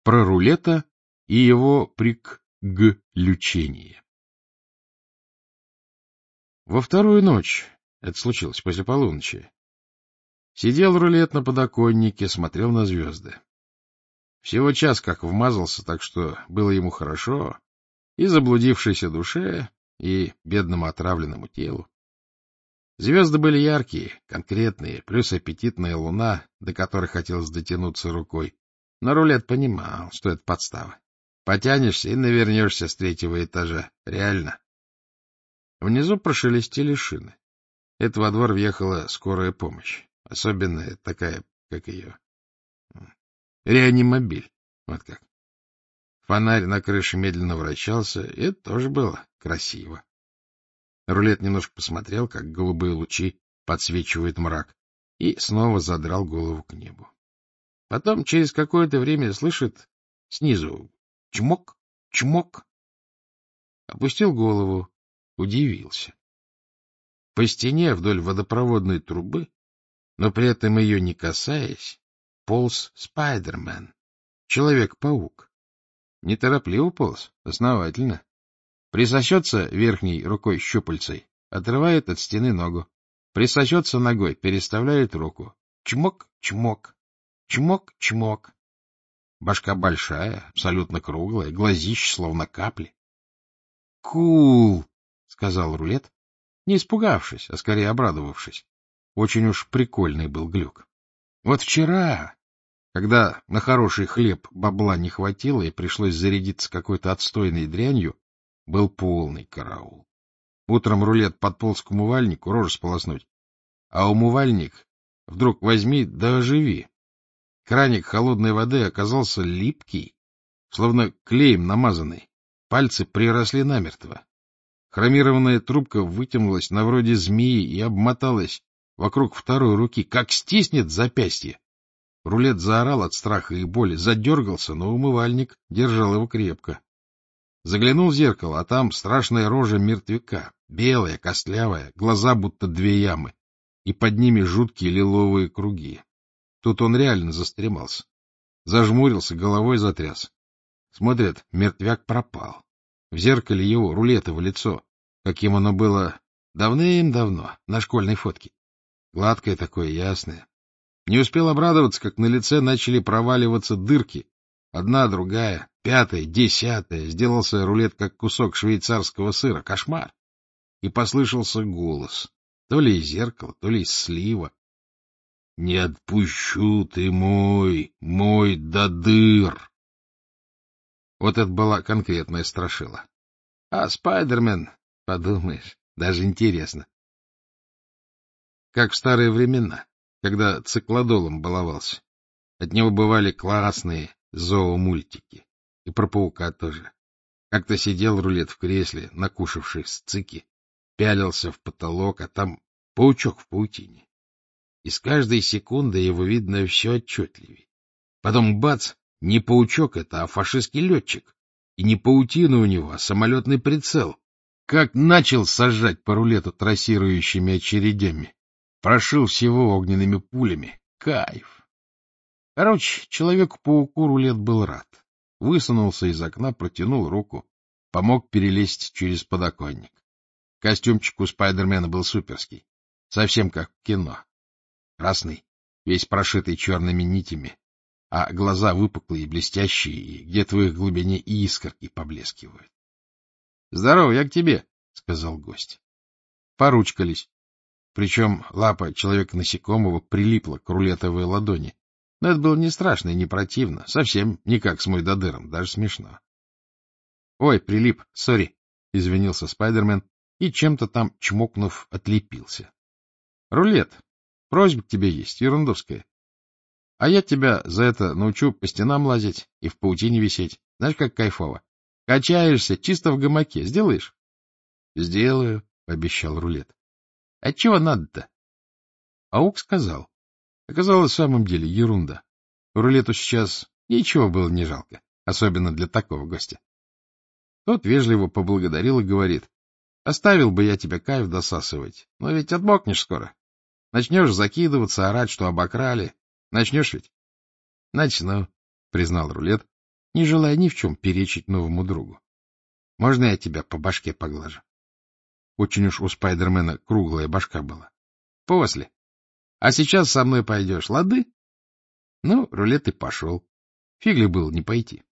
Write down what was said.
Про рулета и его приключение. Во вторую ночь, это случилось после полуночи, сидел рулет на подоконнике, смотрел на звезды. Всего час как вмазался, так что было ему хорошо и заблудившейся душе, и бедному отравленному телу. Звезды были яркие, конкретные, плюс аппетитная луна, до которой хотелось дотянуться рукой. Но рулет понимал, что это подстава. Потянешься и навернешься с третьего этажа. Реально. Внизу прошелестели шины. Это во двор въехала скорая помощь. Особенная такая, как ее... реанимобиль. Вот как. Фонарь на крыше медленно вращался, и это тоже было красиво. Рулет немножко посмотрел, как голубые лучи подсвечивают мрак, и снова задрал голову к небу. Потом через какое-то время слышит снизу чмок, чмок. Опустил голову, удивился. По стене вдоль водопроводной трубы, но при этом ее не касаясь, полз Спайдермен, Человек-паук. Неторопливо полз, основательно. Присосется верхней рукой щупальцей, отрывает от стены ногу. Присосется ногой, переставляет руку. Чмок, чмок, чмок, чмок. Башка большая, абсолютно круглая, глазищ словно капли. — Кул! — сказал рулет, не испугавшись, а скорее обрадовавшись. Очень уж прикольный был глюк. Вот вчера, когда на хороший хлеб бабла не хватило и пришлось зарядиться какой-то отстойной дрянью, был полный караул. Утром рулет подполз к умывальнику рожу сполоснуть, а умывальник вдруг возьми да оживи. Краник холодной воды оказался липкий, словно клеем намазанный. Пальцы приросли намертво. Хромированная трубка вытянулась на вроде змеи и обмоталась вокруг второй руки, как стиснет запястье. Рулет заорал от страха и боли, задергался, но умывальник держал его крепко. Заглянул в зеркало, а там страшная рожа мертвяка, белая, костлявая, глаза будто две ямы, и под ними жуткие лиловые круги. Тут он реально застремался. Зажмурился, головой затряс. Смотрит, мертвяк пропал. В зеркале его, рулетово лицо, каким оно было давным-давно, на школьной фотке. Гладкое такое, ясное. Не успел обрадоваться, как на лице начали проваливаться дырки. Одна, другая, пятая, десятая. Сделался рулет, как кусок швейцарского сыра. Кошмар. И послышался голос. То ли из зеркала, то ли из слива. — Не отпущу ты мой до дыр. Вот это была конкретная страшила. А Спайдермен, подумаешь, даже интересно. Как в старые времена, когда циклодолом баловался. От него бывали классные зоомультики. И про паука тоже. Как-то сидел рулет в кресле, накушавшись цики, пялился в потолок, а там паучок в паутине. И с каждой секундой его видно все отчетливее. Потом бац, не паучок это, а фашистский летчик. И не паутина у него, а самолетный прицел. Как начал сажать по рулету трассирующими очередями. Прошил всего огненными пулями. Кайф. Короче, Человеку-пауку рулет был рад. Высунулся из окна, протянул руку, помог перелезть через подоконник. Костюмчик у Спайдермена был суперский. Совсем как в кино. Красный, весь прошитый черными нитями, а глаза выпуклые, блестящие, и где-то в их глубине искорки поблескивают. — Здорово, я к тебе, — сказал гость. Поручкались. Причем лапа человека-насекомого прилипла к рулетовой ладони. Но это было не страшно и не противно, совсем не как с мойдодыром, даже смешно. — Ой, прилип, сори, — извинился Спайдермен и, чем-то там чмокнув, отлепился. — Рулет, просьба к тебе есть, ерундовская. А я тебя за это научу по стенам лазить и в паутине висеть. Знаешь, как кайфово. Качаешься чисто в гамаке. Сделаешь? — Сделаю, — обещал рулет. — А чего надо-то? Аук сказал. Оказалось, в самом деле ерунда. Рулету сейчас ничего было не жалко, особенно для такого гостя. Тот вежливо поблагодарил и говорит: — Оставил бы я тебя кайф досасывать, но ведь отмокнешь скоро. Начнешь закидываться, орать, что обокрали. Начнешь ведь? — Начну, — признал рулет не желая ни в чем перечить новому другу. — Можно я тебя по башке поглажу? Очень уж у Спайдермена круглая башка была. — После. А сейчас со мной пойдешь, лады? Ну, Рулет и пошел. Фиг ли было не пойти.